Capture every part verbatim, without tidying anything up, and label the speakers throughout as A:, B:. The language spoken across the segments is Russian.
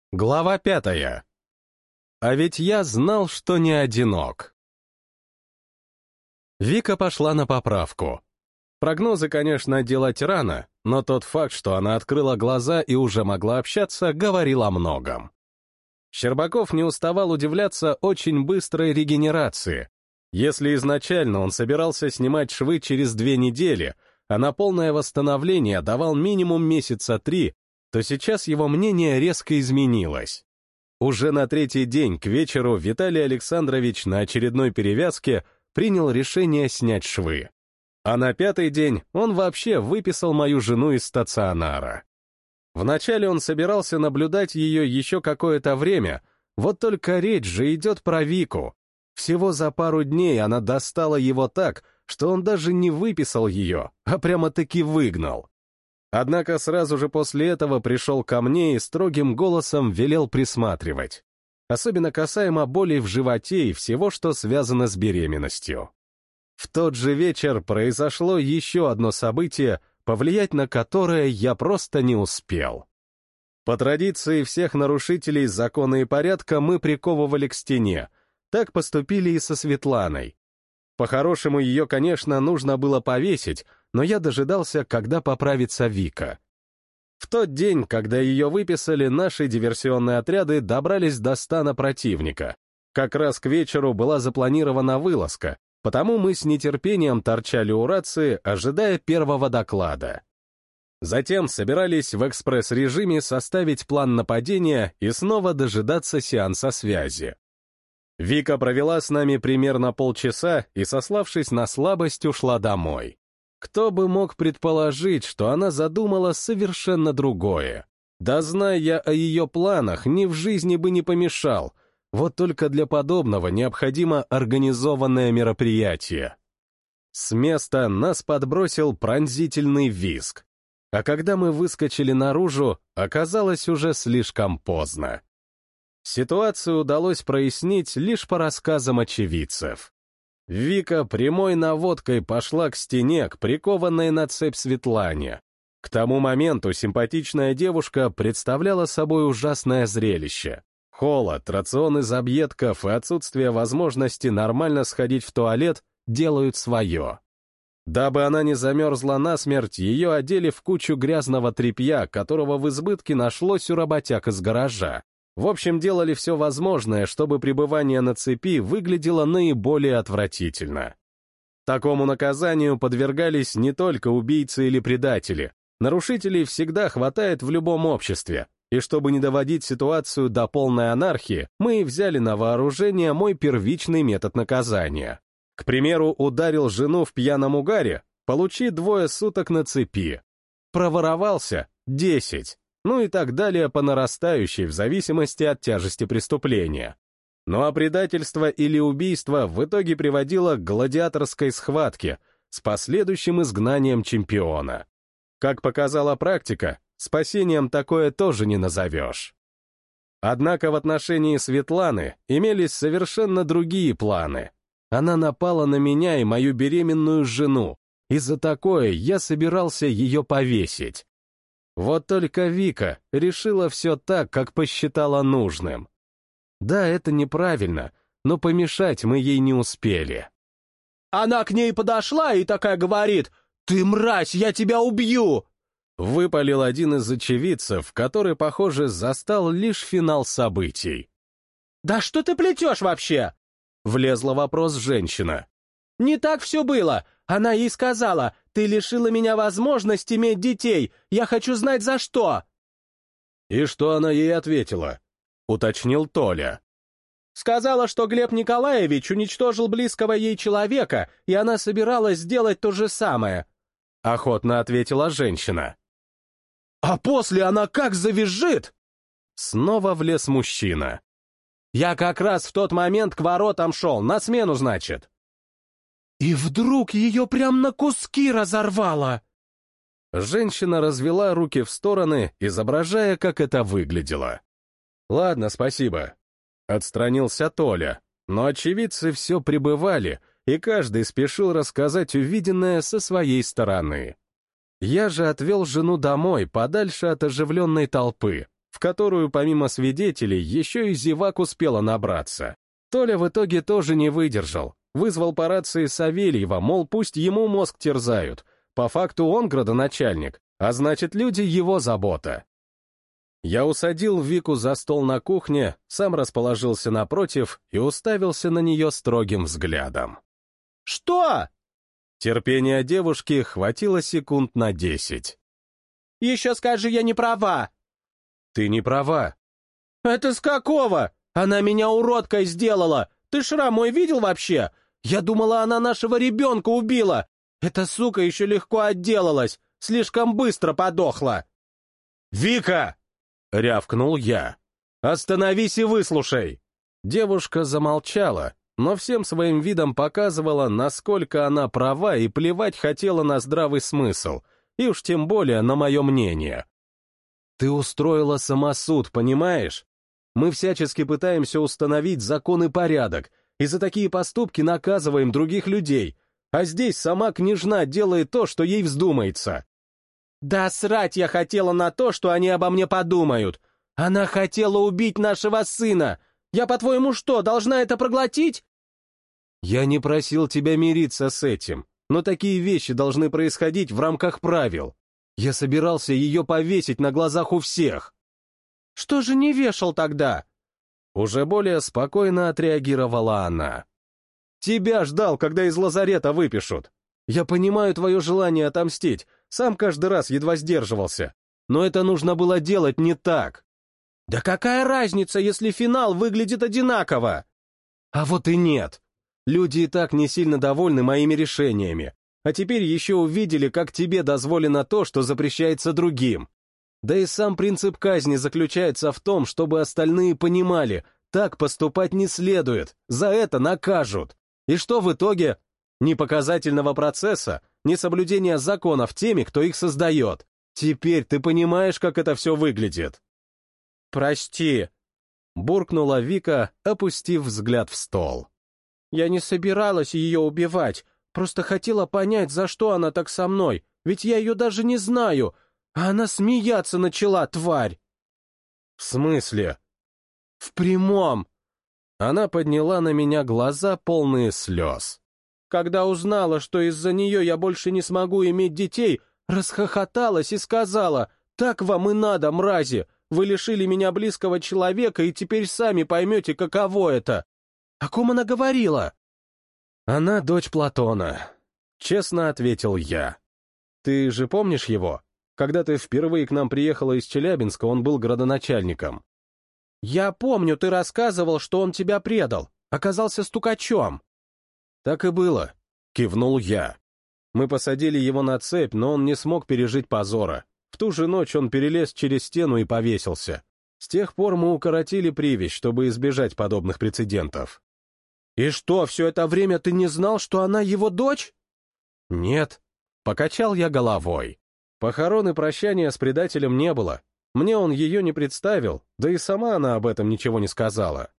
A: Глава пятая. А ведь я знал, что не одинок. Вика пошла на поправку. Прогнозы, конечно, делать рано, но тот факт, что она открыла глаза и уже могла общаться, говорил о многом. Щербаков не уставал удивляться очень быстрой регенерации. Если изначально он собирался снимать швы через две недели, а на полное восстановление давал минимум месяца три, то сейчас его мнение резко изменилось. Уже на третий день к вечеру Виталий Александрович на очередной перевязке принял решение снять швы. А на пятый день он вообще выписал мою жену из стационара. Вначале он собирался наблюдать ее еще какое-то время, вот только речь же идет про Вику. Всего за пару дней она достала его так, что он даже не выписал ее, а прямо-таки выгнал. Однако сразу же после этого пришел ко мне и строгим голосом велел присматривать. Особенно касаемо болей в животе и всего, что связано с беременностью. В тот же вечер произошло еще одно событие, повлиять на которое я просто не успел. По традиции всех нарушителей закона и порядка мы приковывали к стене. Так поступили и со Светланой. По-хорошему ее, конечно, нужно было повесить, но я дожидался, когда поправится Вика. В тот день, когда ее выписали, наши диверсионные отряды добрались до стана противника. Как раз к вечеру была запланирована вылазка, потому мы с нетерпением торчали у рации, ожидая первого доклада. Затем собирались в экспресс-режиме составить план нападения и снова дожидаться сеанса связи. Вика провела с нами примерно полчаса и, сославшись на слабость, ушла домой. Кто бы мог предположить, что она задумала совершенно другое? Да зная я о ее планах, ни в жизни бы не помешал. Вот только для подобного необходимо организованное мероприятие. С места нас подбросил пронзительный визг. А когда мы выскочили наружу, оказалось уже слишком поздно. Ситуацию удалось прояснить лишь по рассказам очевидцев. Вика прямой наводкой пошла к стене, к прикованной на цепь Светлане. К тому моменту симпатичная девушка представляла собой ужасное зрелище. Холод, рацион из объедков и отсутствие возможности нормально сходить в туалет делают свое. Дабы она не замерзла насмерть, ее одели в кучу грязного тряпья, которого в избытке нашлось у работяг из гаража. В общем, делали все возможное, чтобы пребывание на цепи выглядело наиболее отвратительно. Такому наказанию подвергались не только убийцы или предатели. Нарушителей всегда хватает в любом обществе, и чтобы не доводить ситуацию до полной анархии, мы взяли на вооружение мой первичный метод наказания. К примеру, ударил жену в пьяном угаре, получи двое суток на цепи. Проворовался — десять. Ну и так далее по нарастающей в зависимости от тяжести преступления. Ну а предательство или убийство в итоге приводило к гладиаторской схватке с последующим изгнанием чемпиона. Как показала практика, спасением такое тоже не назовешь. Однако в отношении Светланы имелись совершенно другие планы. Она напала на меня и мою беременную жену, и за такое я собирался ее повесить. Вот только Вика решила все так, как посчитала нужным. Да, это неправильно, но помешать мы ей не успели.
B: Она к ней подошла и такая говорит: «Ты мразь, я тебя убью!»
A: Выпалил один из очевидцев, который, похоже, застал лишь финал событий.
B: «Да что ты плетешь вообще?»
A: Влезла в вопрос женщина.
B: «Не так все было. Она ей сказала: ты лишила меня возможности иметь детей. Я хочу знать, за что».
A: «И что она ей ответила?» — уточнил Толя.
B: «Сказала, что Глеб Николаевич уничтожил близкого ей человека, и она собиралась сделать то же самое»,
A: — охотно ответила женщина.
B: «А после она как завизжит!»
A: Снова влез мужчина.
B: «Я как раз в тот момент к воротам шел, на смену, значит». И вдруг ее прям на куски разорвало.
A: Женщина развела руки в стороны, изображая, как это выглядело. «Ладно, спасибо». Отстранился Толя, но очевидцы все прибывали, и каждый спешил рассказать увиденное со своей стороны. Я же отвел жену домой, подальше от оживленной толпы, в в которую помимо свидетелей еще и зевак успела набраться. Толя в итоге тоже не выдержал. Вызвал по рации Савельева, мол, пусть ему мозг терзают. По факту он градоначальник, а значит, люди его забота. Я усадил Вику за стол на кухне, сам расположился напротив и уставился на нее строгим взглядом.
B: «Что?»
A: Терпения девушки хватило секунд на десять.
B: «Еще скажи, я не права!»
A: «Ты не права!»
B: «Это с какого? Она меня уродкой сделала! Ты шрам мой видел вообще? Я думала, она нашего ребенка убила! Эта сука еще легко отделалась, слишком быстро подохла!»
A: «Вика!» — рявкнул я. «Остановись и выслушай!» Девушка замолчала, но всем своим видом показывала, насколько она права и плевать хотела на здравый смысл, и уж тем более на мое мнение. «Ты устроила самосуд, понимаешь? Мы всячески пытаемся установить закон и порядок, и за такие поступки наказываем других людей, а здесь сама княжна делает то, что ей вздумается».
B: «Да срать я хотела на то, что они обо мне подумают! Она хотела убить нашего сына! Я, по-твоему, что, должна это проглотить?»
A: «Я не просил тебя мириться с этим, но такие вещи должны происходить в рамках правил. Я собирался ее повесить на глазах у всех».
B: «Что же не вешал тогда?»
A: Уже более спокойно отреагировала она. «Тебя ждал, когда из лазарета выпишут. Я понимаю твое желание отомстить, сам каждый раз едва сдерживался. Но это нужно было делать не так».
B: «Да какая разница, если финал выглядит одинаково?»
A: «А вот и нет. Люди и так не сильно довольны моими решениями, а теперь еще увидели, как тебе дозволено то, что запрещается другим. Да и сам принцип казни заключается в том, чтобы остальные понимали, так поступать не следует, за это накажут. И что в итоге? Ни показательного процесса, ни соблюдения законов теми, кто их создает. Теперь ты понимаешь, как это все выглядит?»
B: «Прости», — буркнула Вика, опустив взгляд в стол. «Я не собиралась ее убивать, просто хотела понять, за что она так со мной, ведь я ее даже не знаю, а она смеяться начала, тварь!»
A: «В смысле?»
B: «В прямом!»
A: Она подняла на меня глаза, полные слез.
B: «Когда узнала, что из-за нее я больше не смогу иметь детей, расхохоталась и сказала, так вам и надо, мрази, вы лишили меня близкого человека и теперь сами поймете, каково это. О ком она говорила?»
A: «Она дочь Платона», — честно ответил я. «Ты же помнишь его? Когда ты впервые к нам приехала из Челябинска, он был градоначальником».
B: «Я помню, ты рассказывал, что он тебя предал, оказался стукачом».
A: «Так и было», — кивнул я. «Мы посадили его на цепь, но он не смог пережить позора. В ту же ночь он перелез через стену и повесился. С тех пор мы укоротили привязь, чтобы избежать подобных прецедентов».
B: «И что, все это время ты не знал, что она его дочь?»
A: «Нет», — покачал я головой. Похорон и прощания с предателем не было. Мне он ее не представил, да и сама она об этом ничего не сказала.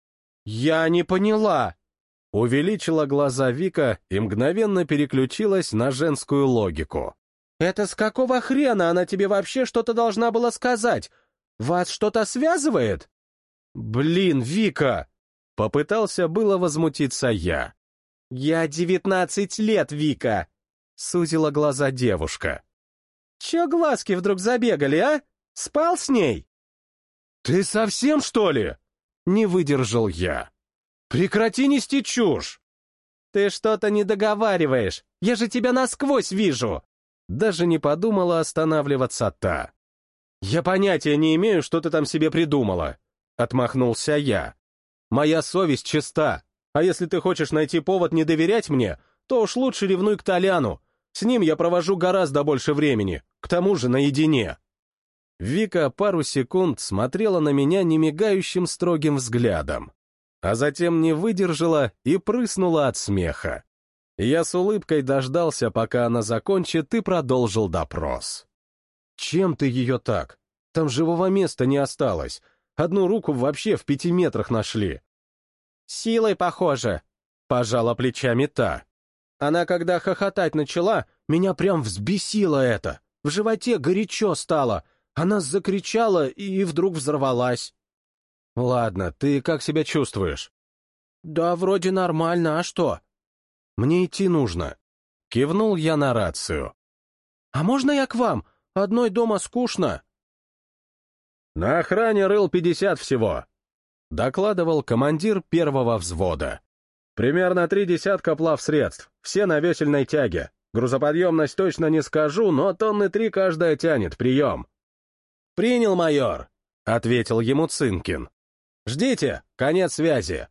B: «Я не поняла!»
A: Увеличила глаза Вика и мгновенно переключилась на женскую логику.
B: «Это с какого хрена она тебе вообще что-то должна была сказать? Вас что-то связывает?»
A: «Блин, Вика!» Попытался было возмутиться я.
B: «Я девятнадцать лет, Вика!»
A: Сузила глаза девушка.
B: «Чё глазки вдруг забегали, а? Спал с ней?»
A: «Ты совсем, что ли?» Не выдержал я. «Прекрати нести чушь!»
B: «Ты что-то не договариваешь. Я же тебя насквозь вижу!»
A: Даже не подумала останавливаться та. «Я понятия не имею, что ты там себе придумала», — отмахнулся я. «Моя совесть чиста, а если ты хочешь найти повод не доверять мне, то уж лучше ревнуй к Толяну. С ним я провожу гораздо больше времени, к тому же наедине». Вика пару секунд смотрела на меня немигающим строгим взглядом, а затем не выдержала и прыснула от смеха. Я с улыбкой дождался, пока она закончит, и продолжил допрос. «Чем ты ее так? Там живого места не осталось. Одну руку вообще в пяти метрах нашли».
B: «Силой, похоже»,
A: — пожала плечами та.
B: «Она, когда хохотать начала, меня прям взбесило это. В животе горячо стало. Она закричала и вдруг взорвалась.
A: Ладно, ты как себя чувствуешь?
B: Да, вроде нормально, а что?
A: Мне идти нужно. Кивнул я на рацию.
B: А можно я к вам? Одной дома скучно.
A: На охране рыл пятьдесят всего, докладывал командир первого взвода. Примерно три десятка плавсредств, все на весельной тяге. Грузоподъемность точно не скажу, но тонны три каждая тянет, прием. Принял, майор, ответил ему Цинкин. Ждите, конец связи.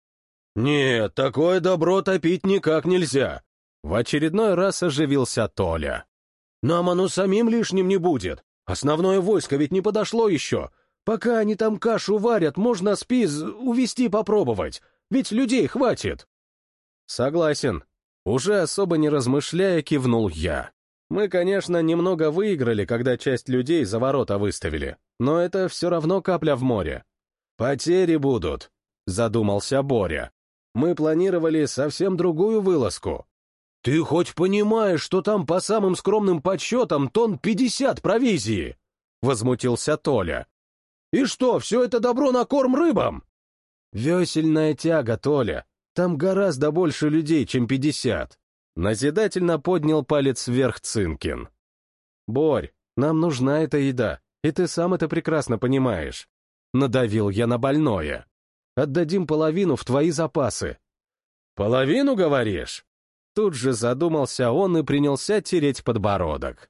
A: Нет, такое добро топить никак нельзя. В очередной раз оживился Толя. Нам оно самим лишним не будет. Основное войско ведь не подошло еще. Пока они там кашу варят, можно спиз увести попробовать. Ведь людей хватит. Согласен. Уже особо не размышляя, кивнул я. Мы, конечно, немного выиграли, когда часть людей за ворота выставили, но это все равно капля в море. Потери будут, задумался Боря. Мы планировали совсем другую вылазку. Ты хоть понимаешь, что там по самым скромным подсчетам тонн пятьдесят провизии? Возмутился Толя. И что, все это добро на корм рыбам? Весельная тяга, Толя. Там гораздо больше людей, чем пятьдесят. Назидательно поднял палец вверх Цинкин. Борь, нам нужна эта еда, и ты сам это прекрасно понимаешь. Надавил я на больное. Отдадим половину в твои запасы. Половину, говоришь? Тут же задумался он и принялся тереть подбородок.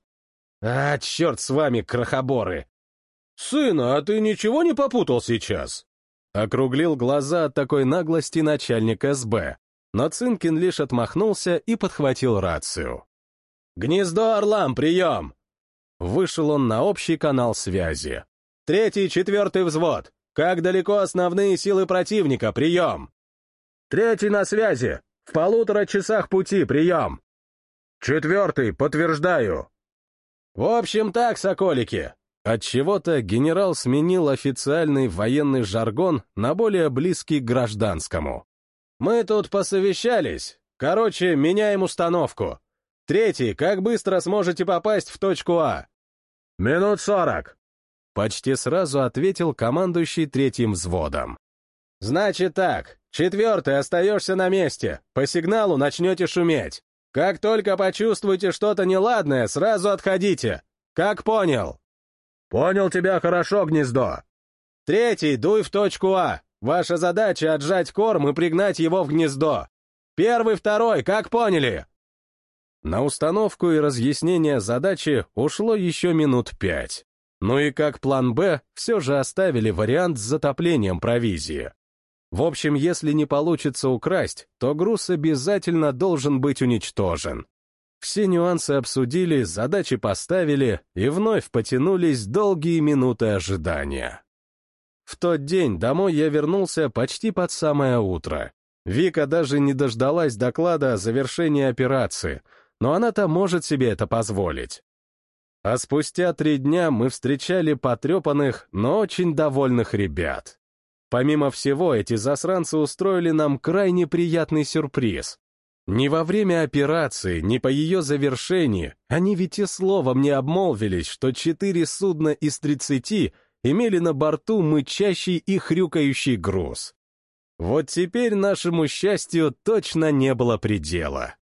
A: А, черт с вами, крохоборы! Сына, а ты ничего не попутал сейчас? Округлил глаза от такой наглости начальник эс бэ, но Цинкин лишь отмахнулся и подхватил рацию. «Гнездо Орлам, прием!» Вышел он на общий канал связи. «Третий, четвертый взвод. Как далеко основные силы противника, прием!» «Третий на связи. В полутора часах пути, прием!» «Четвертый, подтверждаю!» «В общем так, соколики!» Отчего-то генерал сменил официальный военный жаргон на более близкий к гражданскому. «Мы тут посовещались. Короче, меняем установку. Третий, как быстро сможете попасть в точку А?» «Минут сорок», — почти сразу ответил командующий третьим взводом. «Значит так, четвертый, остаешься на месте. По сигналу начнете шуметь. Как только почувствуете что-то неладное, сразу отходите. Как понял?» «Понял тебя хорошо, гнездо». «Третий, дуй в точку А. Ваша задача — отжать корм и пригнать его в гнездо. Первый, второй, как поняли?» На установку и разъяснение задачи ушло еще минут пять. Ну и как план «Б» все же оставили вариант с затоплением провизии. В общем, если не получится украсть, то груз обязательно должен быть уничтожен. Все нюансы обсудили, задачи поставили, и вновь потянулись долгие минуты ожидания. В тот день домой я вернулся почти под самое утро. Вика даже не дождалась доклада о завершении операции, но она-то может себе это позволить. А спустя три дня мы встречали потрепанных, но очень довольных ребят. Помимо всего, эти засранцы устроили нам крайне приятный сюрприз. Ни во время операции, ни по ее завершении они ведь и словом не обмолвились, что четыре судна из тридцати имели на борту мычащий и хрюкающий груз. Вот теперь нашему счастью точно не было предела.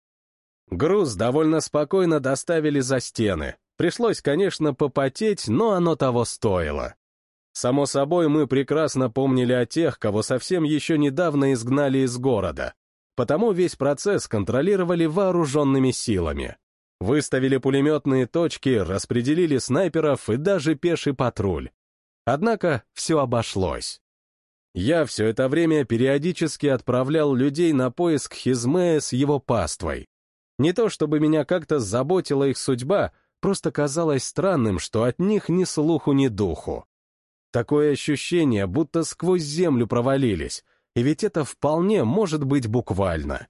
A: Груз довольно спокойно доставили за стены. Пришлось, конечно, попотеть, но оно того стоило. Само собой, мы прекрасно помнили о тех, кого совсем еще недавно изгнали из города. Потому весь процесс контролировали вооруженными силами. Выставили пулеметные точки, распределили снайперов и даже пеший патруль. Однако все обошлось. Я все это время периодически отправлял людей на поиск Хизмея с его паствой. Не то чтобы меня как-то заботила их судьба, просто казалось странным, что от них ни слуху, ни духу. Такое ощущение, будто сквозь землю провалились, и ведь это вполне может быть буквально.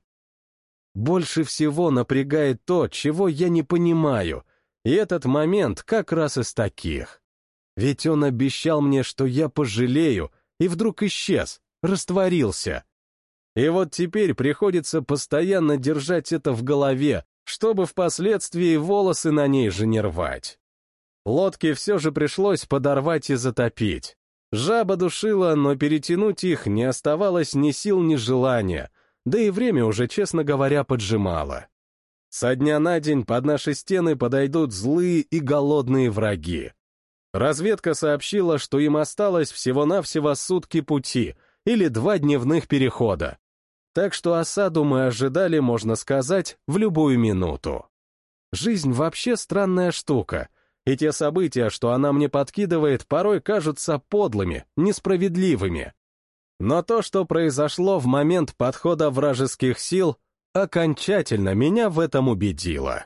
A: Больше всего напрягает то, чего я не понимаю, и этот момент как раз из таких. Ведь он обещал мне, что я пожалею, и вдруг исчез, растворился. И вот теперь приходится постоянно держать это в голове, чтобы впоследствии волосы на ней же не рвать. Лодки все же пришлось подорвать и затопить. Жаба душила, но перетянуть их не оставалось ни сил, ни желания, да и время уже, честно говоря, поджимало. Со дня на день под наши стены подойдут злые и голодные враги. Разведка сообщила, что им осталось всего-навсего сутки пути или два дневных перехода. Так что осаду мы ожидали, можно сказать, в любую минуту. Жизнь вообще странная штука, и те события, что она мне подкидывает, порой кажутся подлыми, несправедливыми. Но то, что произошло в момент подхода вражеских сил, окончательно меня в этом убедило.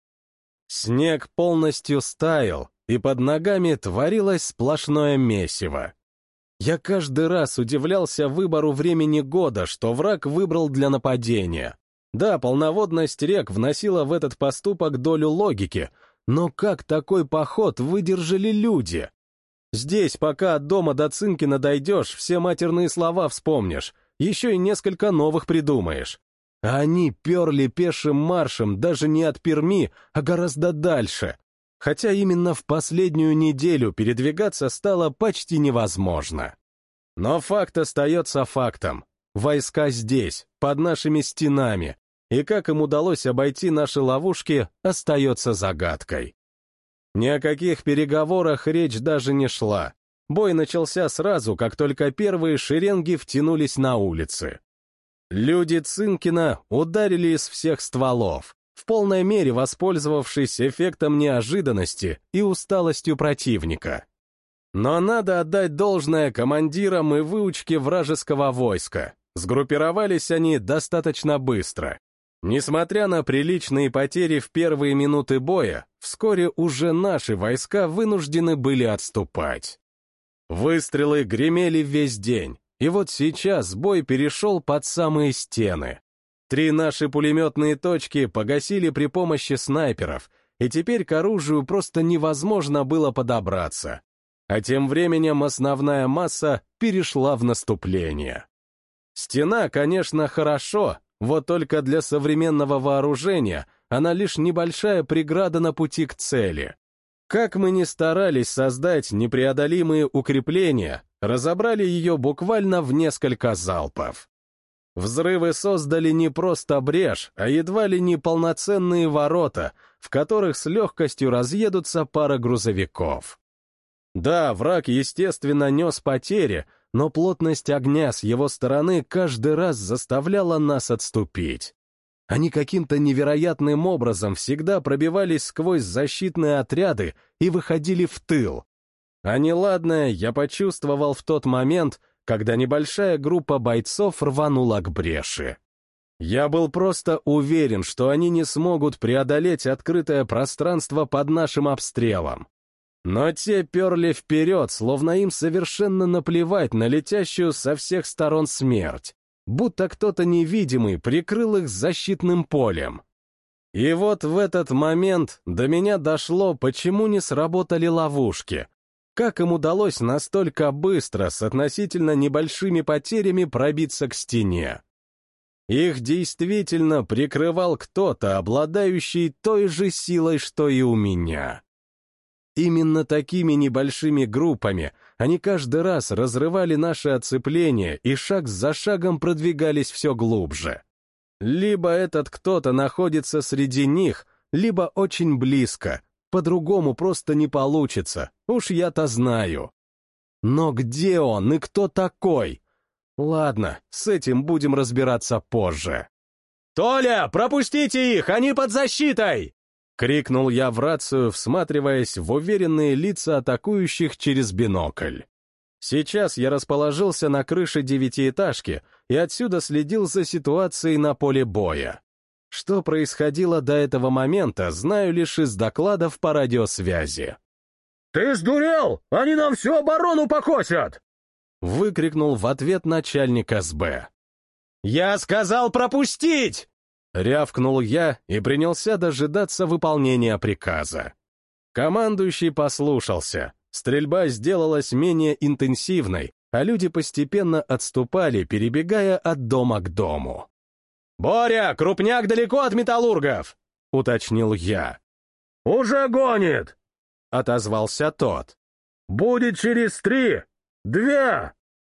A: Снег полностью стаял, и под ногами творилось сплошное месиво. Я каждый раз удивлялся выбору времени года, что враг выбрал для нападения. Да, полноводность рек вносила в этот поступок долю логики, но как такой поход выдержали люди? Здесь, пока от дома до Цинкина дойдешь, все матерные слова вспомнишь, еще и несколько новых придумаешь. А они перли пешим маршем даже не от Перми, а гораздо дальше. Хотя именно в последнюю неделю передвигаться стало почти невозможно. Но факт остается фактом. Войска здесь, под нашими стенами, и как им удалось обойти наши ловушки, остается загадкой. Ни о каких переговорах речь даже не шла. Бой начался сразу, как только первые шеренги втянулись на улицы. Люди Цинкина ударили из всех стволов, в полной мере воспользовавшись эффектом неожиданности и усталостью противника. Но надо отдать должное командирам и выучке вражеского войска. Сгруппировались они достаточно быстро. Несмотря на приличные потери в первые минуты боя, вскоре уже наши войска вынуждены были отступать. Выстрелы гремели весь день, и вот сейчас бой перешел под самые стены. Три наши пулеметные точки погасили при помощи снайперов, и теперь к оружию просто невозможно было подобраться. А тем временем основная масса перешла в наступление. Стена, конечно, хорошо, вот только для современного вооружения она лишь небольшая преграда на пути к цели. Как мы ни старались создать непреодолимые укрепления, разобрали ее буквально в несколько залпов. Взрывы создали не просто брешь, а едва ли не полноценные ворота, в которых с легкостью разъедутся пара грузовиков. Да, враг, естественно, нес потери, но плотность огня с его стороны каждый раз заставляла нас отступить. Они каким-то невероятным образом всегда пробивались сквозь защитные отряды и выходили в тыл. А неладное я почувствовал в тот момент, когда небольшая группа бойцов рванула к бреши. Я был просто уверен, что они не смогут преодолеть открытое пространство под нашим обстрелом. Но те перли вперед, словно им совершенно наплевать на летящую со всех сторон смерть, будто кто-то невидимый прикрыл их защитным полем. И вот в этот момент до меня дошло, почему не сработали ловушки. Как им удалось настолько быстро, с относительно небольшими потерями, пробиться к стене? Их действительно прикрывал кто-то, обладающий той же силой, что и у меня. Именно такими небольшими группами они каждый раз разрывали наше оцепление и шаг за шагом продвигались все глубже. Либо этот кто-то находится среди них, либо очень близко. По-другому просто не получится, уж я-то знаю. Но где он и кто такой? Ладно, с этим будем разбираться позже. «Толя, пропустите их, они под защитой!» — крикнул я в рацию, всматриваясь в уверенные лица атакующих через бинокль. Сейчас я расположился на крыше девятиэтажки и отсюда следил за ситуацией на поле боя. Что происходило до этого момента, знаю лишь из докладов по радиосвязи.
B: «Ты сдурел? Они нам всю оборону покосят!»
A: — выкрикнул в ответ начальник эс бэ. «Я сказал пропустить!» — рявкнул я и принялся дожидаться выполнения приказа. Командующий послушался. Стрельба сделалась менее интенсивной, а люди постепенно отступали, перебегая от дома к дому. «Боря, крупняк далеко от металлургов!» — уточнил я.
B: «Уже гонит!»
A: отозвался тот.
B: «Будет через три! Две!»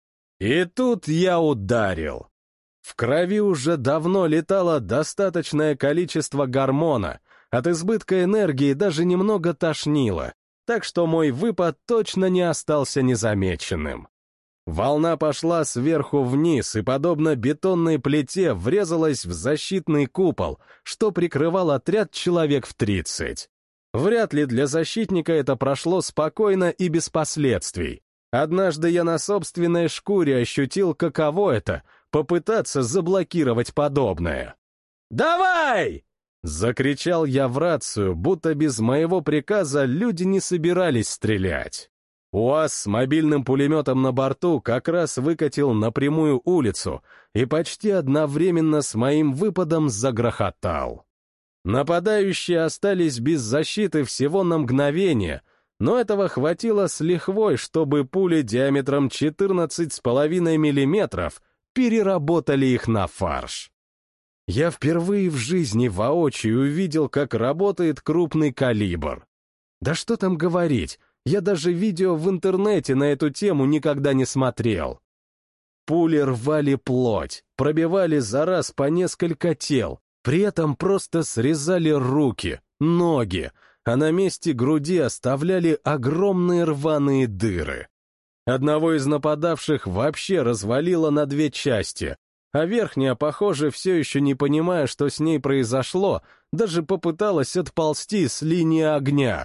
A: И тут я ударил. В крови уже давно летало достаточное количество гормона, от избытка энергии даже немного тошнило, так что мой выпад точно не остался незамеченным. Волна пошла сверху вниз и, подобно бетонной плите, врезалась в защитный купол, что прикрывал отряд человек в тридцать. Вряд ли для защитника это прошло спокойно и без последствий. Однажды я на собственной шкуре ощутил, каково это — попытаться заблокировать подобное. «Давай!» — закричал я в рацию, будто без моего приказа люди не собирались стрелять. УАЗ с мобильным пулеметом на борту как раз выкатил на прямую улицу и почти одновременно с моим выпадом загрохотал. Нападающие остались без защиты всего на мгновение, но этого хватило с лихвой, чтобы пули диаметром четырнадцать с половиной миллиметров переработали их на фарш. Я впервые в жизни воочию увидел, как работает крупный калибр. Да что там говорить, я даже видео в интернете на эту тему никогда не смотрел. Пули рвали плоть, пробивали за раз по несколько тел, при этом просто срезали руки, ноги, а на месте груди оставляли огромные рваные дыры. Одного из нападавших вообще развалило на две части, а верхняя, похоже, все еще не понимая, что с ней произошло, даже попыталась отползти с линии огня.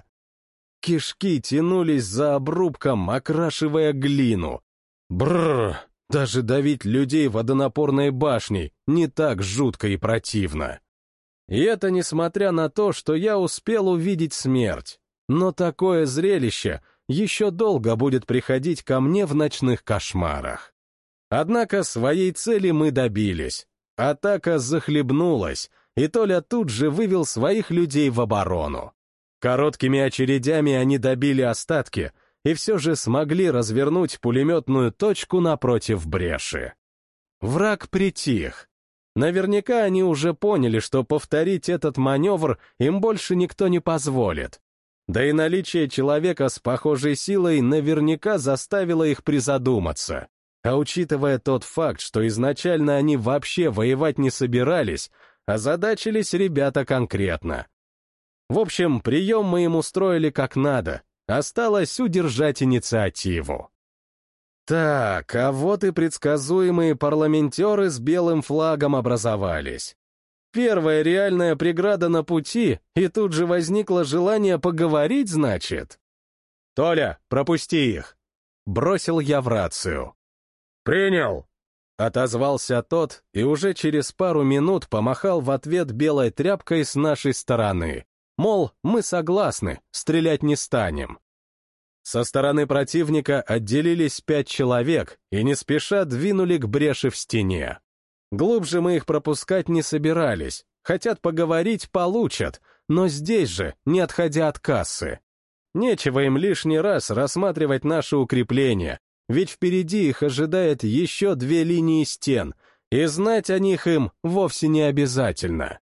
A: Кишки тянулись за обрубком, окрашивая глину. Бррр, даже давить людей водонапорной башней не так жутко и противно. И это несмотря на то, что я успел увидеть смерть. Но такое зрелище еще долго будет приходить ко мне в ночных кошмарах. Однако своей цели мы добились. Атака захлебнулась, и Толя тут же вывел своих людей в оборону. Короткими очередями они добили остатки и все же смогли развернуть пулеметную точку напротив бреши. Враг притих. Наверняка они уже поняли, что повторить этот маневр им больше никто не позволит. Да и наличие человека с похожей силой наверняка заставило их призадуматься. А учитывая тот факт, что изначально они вообще воевать не собирались, озадачились ребята конкретно. В общем, прием мы им устроили как надо, осталось удержать инициативу. Так, а вот и предсказуемые парламентеры с белым флагом образовались. Первая реальная преграда на пути, и тут же возникло желание поговорить, значит? «Толя, пропусти их!» — бросил я в рацию.
B: «Принял!»
A: — отозвался тот и уже через пару минут помахал в ответ белой тряпкой с нашей стороны. Мол, мы согласны, стрелять не станем. Со стороны противника отделились пять человек и не спеша двинули к бреши в стене. Глубже мы их пропускать не собирались, хотят поговорить — получат, но здесь же, не отходя от кассы. Нечего им лишний раз рассматривать наши укрепления, ведь впереди их ожидает еще две линии стен, и знать о них им вовсе не обязательно.